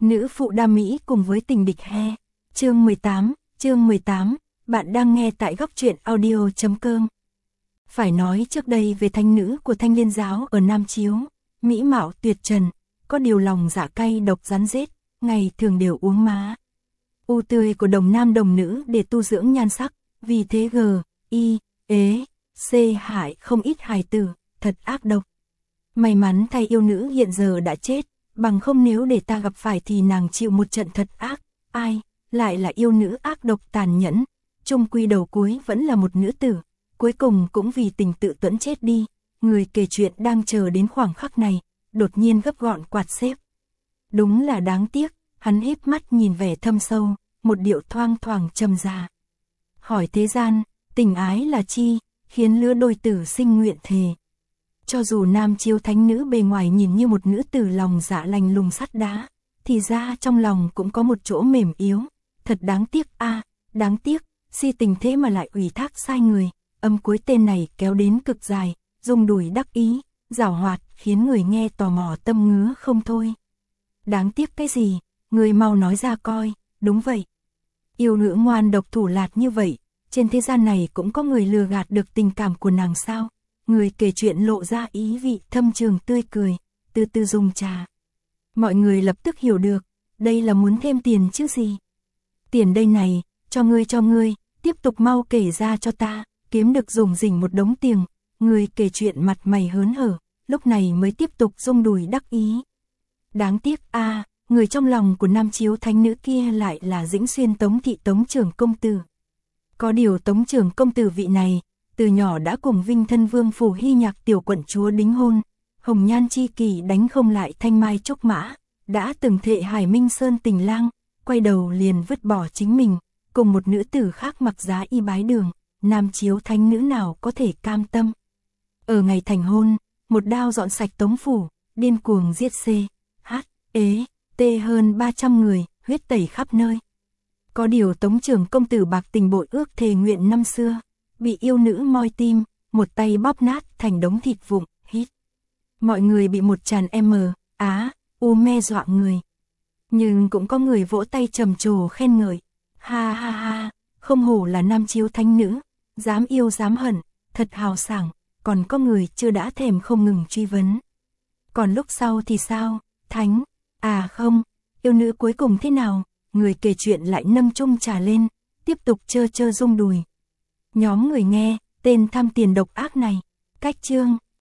Nữ phụ đa mỹ cùng với tình địch he. Chương 18, bạn đang nghe tại góc truyện audio.com. Phải nói trước đây về thánh nữ của Thanh Liên giáo ở Nam Chiếu, mỹ mạo tuyệt trần, có điều lòng dạ cay độc rắn rết, ngày thường đều uống má. U tươi của đồng nam đồng nữ để tu dưỡng nhan sắc, vì thế C hại không ít hài tử, thật ác độc. May mắn thay yêu nữ hiện giờ đã chết, bằng không nếu để ta gặp phải thì nàng chịu một trận thật ác. Ai, lại là yêu nữ ác độc tàn nhẫn, chung quy đầu cuối vẫn là một nữ tử, cuối cùng cũng vì tình tự tuẫn chết đi. Người kể chuyện đang chờ đến khoảng khắc này, đột nhiên gấp gọn quạt xếp. Đúng là đáng tiếc, hắn híp mắt nhìn vẻ thâm sâu, một điệu thoang thoảng trầm già. Hỏi thế gian, tình ái là chi, khiến lứa đôi tử sinh nguyện thề. Cho dù Nam Chiếu thánh nữ bề ngoài nhìn như một nữ tử lòng dạ lành lùng sắt đá, thì ra trong lòng cũng có một chỗ mềm yếu. Thật đáng tiếc đáng tiếc, si tình thế mà lại ủy thác sai người. Âm cuối tên này kéo đến cực dài, dùng đùi đắc ý, giảo hoạt, khiến người nghe tò mò tâm ngứa không thôi. Đáng tiếc cái gì, người mau nói ra coi. Đúng vậy, yêu nữ ngoan độc thủ lạt như vậy, trên thế gian này cũng có người lừa gạt được tình cảm của nàng sao? Người kể chuyện lộ ra ý vị thâm trường tươi cười, từ từ dùng trà. Mọi người lập tức hiểu được, đây là muốn thêm tiền chứ gì. Tiền đây này, cho ngươi, tiếp tục mau kể ra cho ta, kiếm được dùng rỉnh một đống tiền. Người kể chuyện mặt mày hớn hở, lúc này mới tiếp tục rung đùi đắc ý. Đáng tiếc người trong lòng của Nam Chiếu thánh nữ kia lại là Dĩnh Xuyên Tống thị Tống trưởng công tử. Có điều Tống trưởng công tử vị này, từ nhỏ đã cùng Vinh Thân Vương Phủ Hy Nhạc tiểu quận chúa đính hôn, hồng nhan chi kỳ đánh không lại thanh mai trúc mã, đã từng thệ Hải Minh Sơn tình lang, quay đầu liền vứt bỏ chính mình, cùng một nữ tử khác mặc giá y bái đường. Nam Chiếu thánh nữ nào có thể cam tâm. Ở ngày thành hôn, một đao dọn sạch Tống phủ, điên cuồng giết hơn 300 người, huyết tẩy khắp nơi. Có điều Tống trưởng công tử bạc tình bội ước thề nguyện năm xưa, bị yêu nữ moi tim, một tay bóp nát thành đống thịt vụn. Mọi người bị một tràn me dọa người. Nhưng cũng có người vỗ tay trầm trồ khen ngợi. Ha, không hổ là Nam Chiếu thánh nữ, dám yêu dám hận, thật hào sảng. Còn có người chưa đã thèm không ngừng truy vấn. Còn lúc sau thì sao, thánh? Không, yêu nữ cuối cùng thế nào? Người kể chuyện lại nâng chung trà lên, tiếp tục chơ rung đùi. Nhóm người nghe, tên tham tiền độc ác này, cách chương.